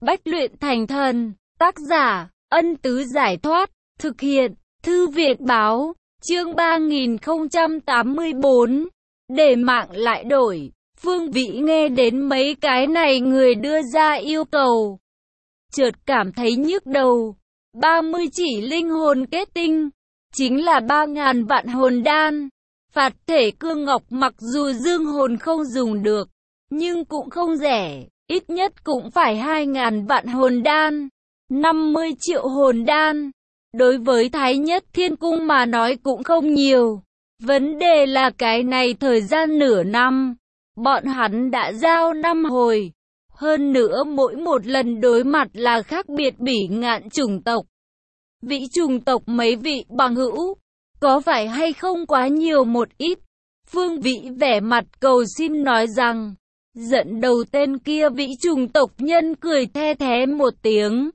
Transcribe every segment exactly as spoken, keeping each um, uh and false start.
Bách luyện thành thần, tác giả, Ân Tứ Giải Thoát, thực hiện, Thư Việt Báo, chương ba nghìn không trăm tám mươi tư, để mạng lại đổi. Phương Vĩ nghe đến mấy cái này người đưa ra yêu cầu, chợt cảm thấy nhức đầu. ba mươi chỉ linh hồn kết tinh, chính là ba ngàn vạn hồn đan. Phạt thể cương ngọc mặc dù dương hồn không dùng được, nhưng cũng không rẻ, ít nhất cũng phải hai ngàn vạn hồn đan, năm mươi triệu hồn đan. Đối với Thái Nhất Thiên Cung mà nói cũng không nhiều. Vấn đề là cái này thời gian nửa năm, bọn hắn đã giao năm hồi. Hơn nữa mỗi một lần đối mặt là khác biệt bỉ ngạn chủng tộc. Vĩ chủng tộc mấy vị bằng hữu, có phải hay không quá nhiều một ít? Phương Vĩ vẻ mặt cầu xin nói rằng, giận đầu tên kia vĩ chủng tộc nhân cười the thé một tiếng.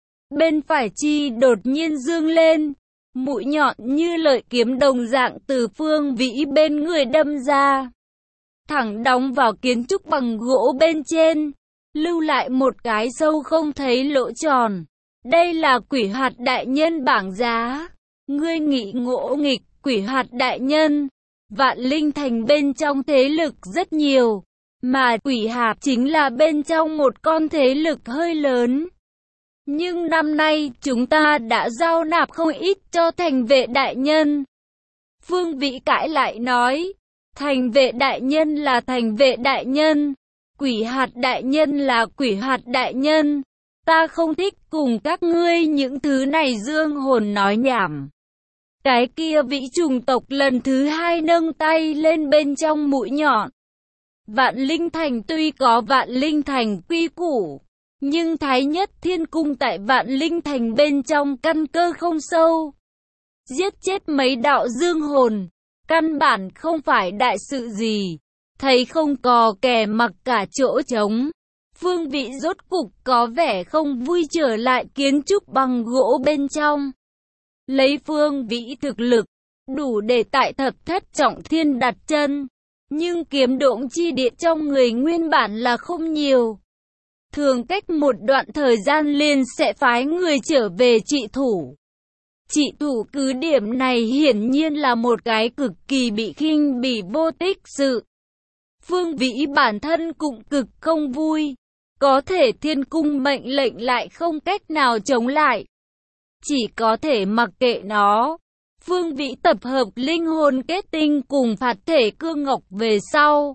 Bên phải chi đột nhiên dương lên, mũi nhọn như lợi kiếm đồng dạng từ Phương Vĩ bên người đâm ra, thẳng đóng vào kiến trúc bằng gỗ bên trên, lưu lại một cái sâu không thấy lỗ tròn. Đây là Quỷ Hạt đại nhân bảng giá. Ngươi nghĩ ngỗ nghịch, Quỷ Hạt đại nhân, Vạn Linh Thành bên trong thế lực rất nhiều, mà Quỷ Hạt chính là bên trong một con thế lực hơi lớn. Nhưng năm nay chúng ta đã giao nạp không ít cho Thành Vệ đại nhân. Phương Vĩ cãi lại nói, Thành Vệ đại nhân là Thành Vệ đại nhân, Quỷ Hạt đại nhân là Quỷ Hạt đại nhân. Ta không thích cùng các ngươi những thứ này dương hồn nói nhảm. Cái kia vĩ chủng tộc lần thứ hai nâng tay lên bên trong mũi nhọn. Vạn Linh Thành tuy có Vạn Linh Thành quy củ, nhưng Thái Nhất Thiên Cung tại Vạn Linh Thành bên trong căn cơ không sâu. Giết chết mấy đạo dương hồn, căn bản không phải đại sự gì. Thấy không có kẻ mặc cả chỗ trống, Phương Vĩ rốt cục có vẻ không vui trở lại kiến trúc bằng gỗ bên trong. Lấy Phương Vĩ thực lực, đủ để tại thập thất trọng thiên đặt chân, nhưng kiếm độn chi địa trong người nguyên bản là không nhiều. Thường cách một đoạn thời gian liền sẽ phái người trở về trị thủ. Trị thủ cứ điểm này hiển nhiên là một cái cực kỳ bị khinh bỉ vô tích sự. Phương Vĩ bản thân cũng cực không vui. Có thể Thiên Cung mệnh lệnh lại không cách nào chống lại, chỉ có thể mặc kệ nó. Phương Vĩ tập hợp linh hồn kết tinh cùng phạt thể cương ngọc về sau,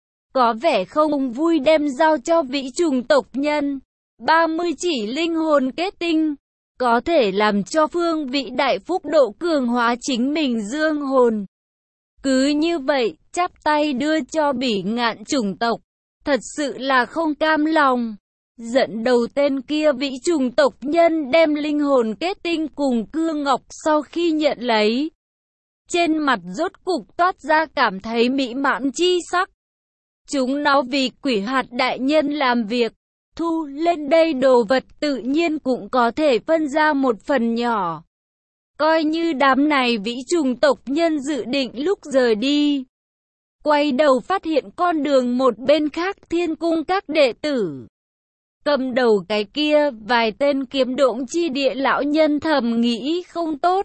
có vẻ không vui đem giao cho vĩ chủng tộc nhân. ba mươi chỉ linh hồn kết tinh, có thể làm cho Phương Vĩ đại phúc độ cường hóa chính mình dương hồn. Cứ như vậy, chắp tay đưa cho bỉ ngạn chủng tộc. Thật sự là không cam lòng. Giận đầu tên kia vĩ chủng tộc nhân đem linh hồn kết tinh cùng cương ngọc sau khi nhận lấy, trên mặt rốt cục toát ra cảm thấy mỹ mãn chi sắc. Chúng nó vì Quỷ Hạt đại nhân làm việc, thu lên đây đồ vật tự nhiên cũng có thể phân ra một phần nhỏ. Coi như đám này vĩ chủng tộc nhân dự định lúc rời đi, quay đầu phát hiện con đường một bên khác Thiên Cung các đệ tử. Cầm đầu cái kia, vài tên kiếm độn chi địa lão nhân thầm nghĩ không tốt,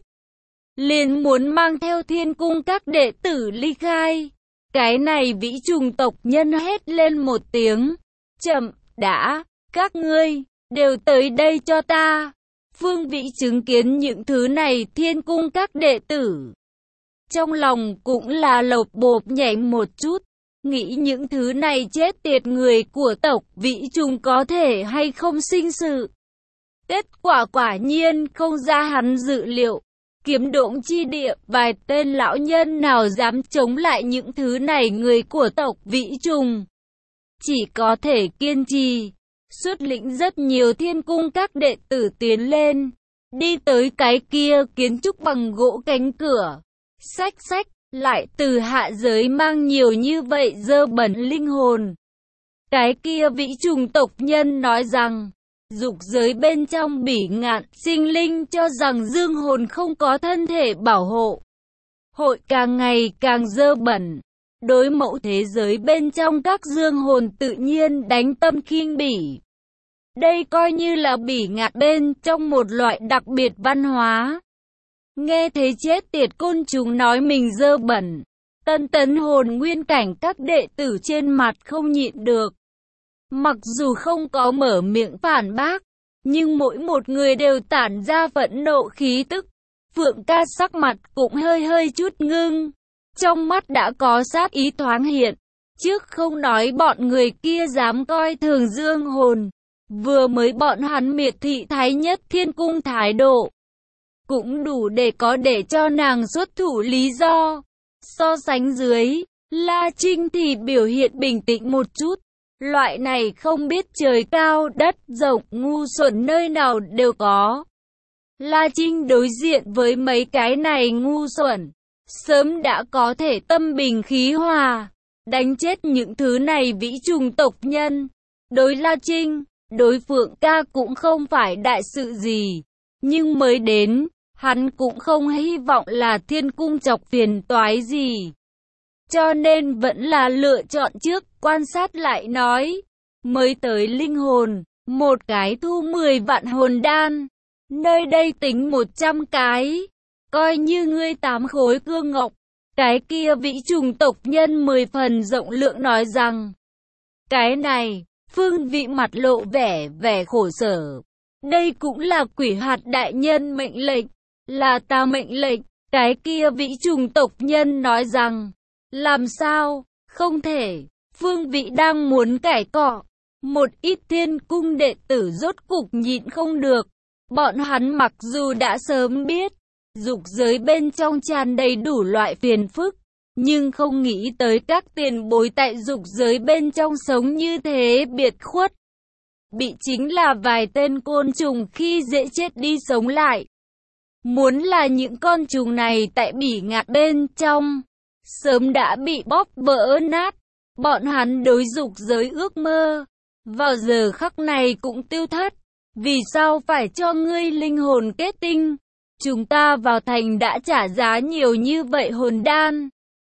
liền muốn mang theo Thiên Cung các đệ tử ly khai. Cái này vĩ chủng tộc nhân hét lên một tiếng, chậm đã, các ngươi, đều tới đây cho ta. Phương Vĩ chứng kiến những thứ này Thiên Cung các đệ tử, trong lòng cũng là lột bột nhảy một chút, nghĩ những thứ này chết tiệt người của tộc vĩ trùng có thể hay không sinh sự. Kết quả quả nhiên không ra hắn dự liệu. Kiếm độn chi địa, vài tên lão nhân nào dám chống lại những thứ này người của tộc vĩ trùng. Chỉ có thể kiên trì, xuất lĩnh rất nhiều Thiên Cung các đệ tử tiến lên, đi tới cái kia kiến trúc bằng gỗ cánh cửa. Xách xách, lại từ hạ giới mang nhiều như vậy dơ bẩn linh hồn. Cái kia vĩ chủng tộc nhân nói rằng, dục giới bên trong bỉ ngạn sinh linh cho rằng dương hồn không có thân thể bảo hộ, hội càng ngày càng dơ bẩn. Đối mẫu thế giới bên trong các dương hồn tự nhiên đánh tâm khinh bỉ. Đây coi như là bỉ ngạn bên trong một loại đặc biệt văn hóa. Nghe thấy chết tiệt côn trùng nói mình dơ bẩn, tân tấn hồn nguyên cảnh các đệ tử trên mặt không nhịn được. Mặc dù không có mở miệng phản bác, nhưng mỗi một người đều tản ra phẫn nộ khí tức. Phượng ca sắc mặt cũng hơi hơi chút ngưng, trong mắt đã có sát ý thoáng hiện. Trước không nói bọn người kia dám coi thường dương hồn, vừa mới bọn hắn miệt thị Thái Nhất Thiên Cung thái độ, cũng đủ để có để cho nàng xuất thủ lý do. So sánh dưới, La Trinh thì biểu hiện bình tĩnh một chút. Loại này không biết trời cao đất rộng ngu xuẩn nơi nào đều có. La Trinh đối diện với mấy cái này ngu xuẩn, sớm đã có thể tâm bình khí hòa, đánh chết những thứ này vĩ trùng tộc nhân. Đối La Trinh, đối Phượng ca cũng không phải đại sự gì, nhưng mới đến, hắn cũng không hy vọng là Thiên Cung chọc phiền toái gì. Cho nên vẫn là lựa chọn trước, quan sát lại nói. Mới tới linh hồn, một cái thu mười vạn hồn đan. Nơi đây tính một trăm cái. Coi như ngươi tám khối cương ngọc. Cái kia vĩ trùng tộc nhân mười phần rộng lượng nói rằng. Cái này, Phương Vị mặt lộ vẻ vẻ khổ sở. Đây cũng là quỷ hạt đại nhân mệnh lệnh. Là ta mệnh lệnh. Cái kia vĩ trùng tộc nhân nói rằng. Làm sao? Không thể. Phương Vị đang muốn cãi cọ. Một ít Thiên Cung đệ tử rốt cục nhịn không được. Bọn hắn mặc dù đã sớm biết, dục giới bên trong tràn đầy đủ loại phiền phức, nhưng không nghĩ tới các tiền bối tại dục giới bên trong sống như thế biệt khuất. Bị chính là vài tên côn trùng khi dễ chết đi sống lại. Muốn là những con trùng này tại bỉ ngạn bên trong, sớm đã bị bóp vỡ nát. Bọn hắn đối dục giới ước mơ, vào giờ khắc này cũng tiêu thất. Vì sao phải cho ngươi linh hồn kết tinh? Chúng ta vào thành đã trả giá nhiều như vậy hồn đan.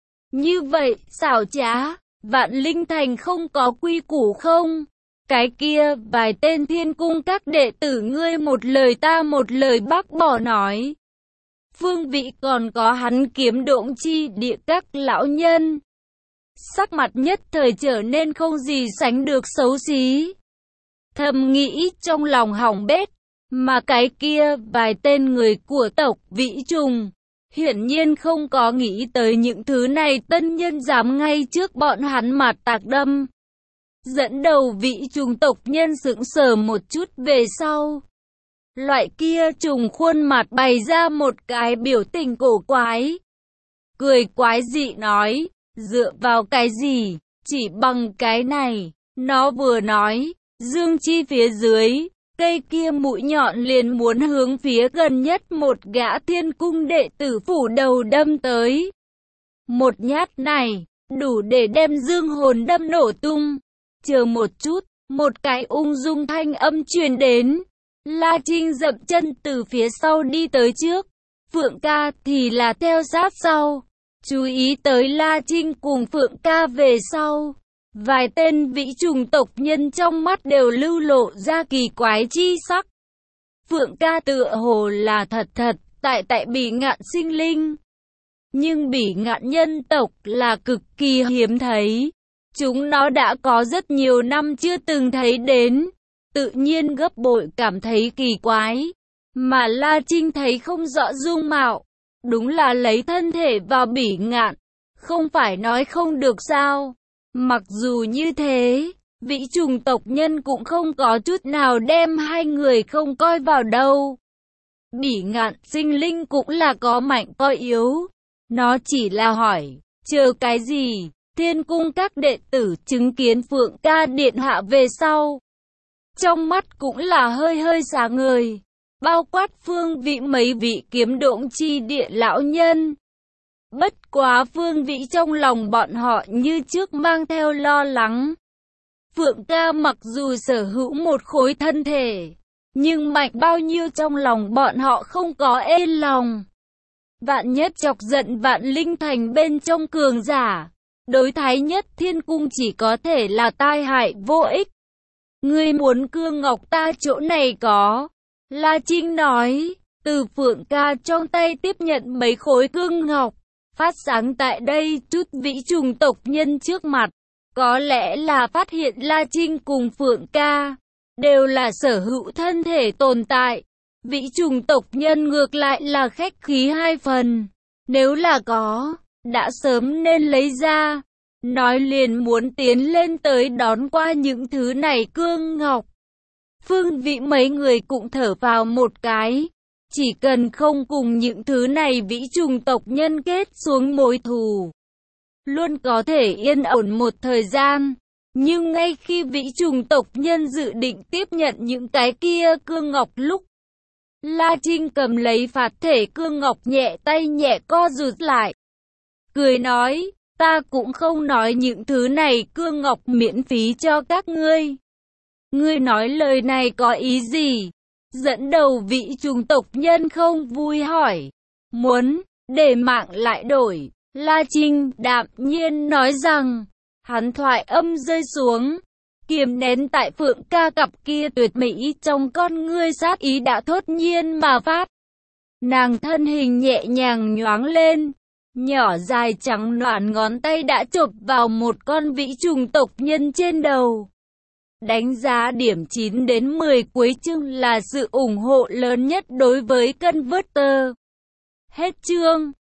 Như vậy, xảo trá, Vạn Linh Thành không có quy củ không? Cái kia, vài tên Thiên Cung các đệ tử ngươi một lời ta một lời bác bỏ nói. Phương Vị còn có hắn Kiếm Độn Chi Địa các lão nhân. Sắc mặt nhất thời trở nên không gì sánh được xấu xí. Thầm nghĩ trong lòng hỏng bét, mà cái kia vài tên người của tộc vĩ trùng, hiển nhiên không có nghĩ tới những thứ này tân nhân dám ngay trước bọn hắn mặt tạc đâm. Dẫn đầu vĩ trùng tộc nhân sững sờ một chút về sau. Loại kia trùng khuôn mặt bày ra một cái biểu tình cổ quái. Cười quái dị nói, dựa vào cái gì, chỉ bằng cái này, nó vừa nói. Dương chi phía dưới, cây kia mũi nhọn liền muốn hướng phía gần nhất một gã Thiên Cung đệ tử phủ đầu đâm tới. Một nhát này, đủ để đem dương hồn đâm nổ tung. Chờ một chút, một cái ung dung thanh âm truyền đến. La Trinh dậm chân từ phía sau đi tới trước. Phượng ca thì là theo sát sau. Chú ý tới La Trinh cùng Phượng ca về sau. Vài tên vĩ trùng tộc nhân trong mắt đều lưu lộ ra kỳ quái chi sắc. Phượng ca tựa hồ là thật thật, tại tại bỉ ngạn sinh linh. Nhưng bỉ ngạn nhân tộc là cực kỳ hiếm thấy. Chúng nó đã có rất nhiều năm chưa từng thấy đến. Tự nhiên gấp bội cảm thấy kỳ quái. Mà La Trinh thấy không rõ dung mạo. Đúng là lấy thân thể vào bỉ ngạn. Không phải nói không được sao. Mặc dù như thế, vĩ trùng tộc nhân cũng không có chút nào đem hai người không coi vào đâu. Bỉ ngạn sinh linh cũng là có mạnh có yếu. Nó chỉ là hỏi, chờ cái gì? Thiên Cung các đệ tử chứng kiến Phượng ca điện hạ về sau. Trong mắt cũng là hơi hơi sáng ngời. Bao quát Phương Vị mấy vị Kiếm Độn Chi Địa lão nhân. Bất quá Phương Vị trong lòng bọn họ như trước mang theo lo lắng. Phượng ca mặc dù sở hữu một khối thân thể, nhưng mạnh bao nhiêu trong lòng bọn họ không có ê lòng. Vạn nhất chọc giận Vạn Linh Thành bên trong cường giả, đối Thái Nhất Thiên Cung chỉ có thể là tai hại vô ích. Ngươi muốn cương ngọc ta chỗ này có. La Trinh nói, Từ Phượng ca trong tay tiếp nhận mấy khối cương ngọc, phát sáng tại đây. Chút vĩ trùng tộc nhân trước mặt, có lẽ là phát hiện La Trinh cùng Phượng ca đều là sở hữu thân thể tồn tại. Vĩ trùng tộc nhân ngược lại là khách khí hai phần, nếu là có, đã sớm nên lấy ra. Nói liền muốn tiến lên tới đón qua những thứ này cương ngọc. Phương Vĩ mấy người cũng thở vào một cái, chỉ cần không cùng những thứ này vĩ trùng tộc nhân kết xuống mối thù, luôn có thể yên ổn một thời gian. Nhưng ngay khi vĩ trùng tộc nhân dự định tiếp nhận những cái kia cương ngọc lúc, La Trinh cầm lấy phạt thể cương ngọc nhẹ tay nhẹ co rụt lại, cười nói, ta cũng không nói những thứ này cương ngọc miễn phí cho các ngươi. Ngươi nói lời này có ý gì? Dẫn đầu vị trùng tộc nhân không vui hỏi. Muốn, để mạng lại đổi. La Trinh đạm nhiên nói rằng, hắn thoại âm rơi xuống, kiềm nén tại Phượng ca cặp kia tuyệt mỹ trong con ngươi sát ý đã thốt nhiên mà phát. Nàng thân hình nhẹ nhàng nhoáng lên, nhỏ dài trắng nõn ngón tay đã chộp vào một con vĩ trùng tộc nhân trên đầu. Đánh giá điểm chín đến mười cuối chương là sự ủng hộ lớn nhất đối với Converter. Hết chương.